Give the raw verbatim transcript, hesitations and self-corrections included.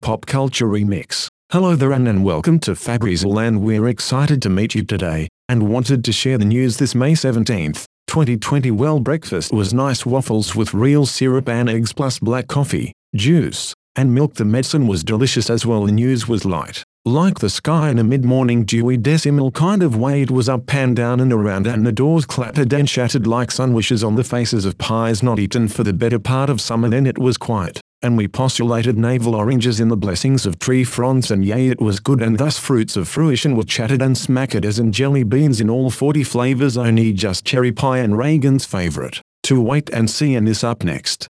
Pop Culture Remix. Hello there and welcome to Fabrizel, and we're excited to meet you today, and wanted to share the news this May seventeenth, twenty twenty. Well, breakfast was nice waffles with real syrup and eggs plus black coffee, juice, and milk. The medicine was delicious as well. The news was light, like the sky in a mid-morning dewy decimal kind of way. It was up and down and around, and the doors clattered and shattered like sun wishes on the faces of pies not eaten for the better part of summer. Then it was quiet, and we postulated navel oranges in the blessings of tree fronds, and yea, it was good, and thus fruits of fruition were chattered and smackered and jelly beans in all forty flavors, only just cherry pie and Reagan's favorite. To wait and see. And this up next.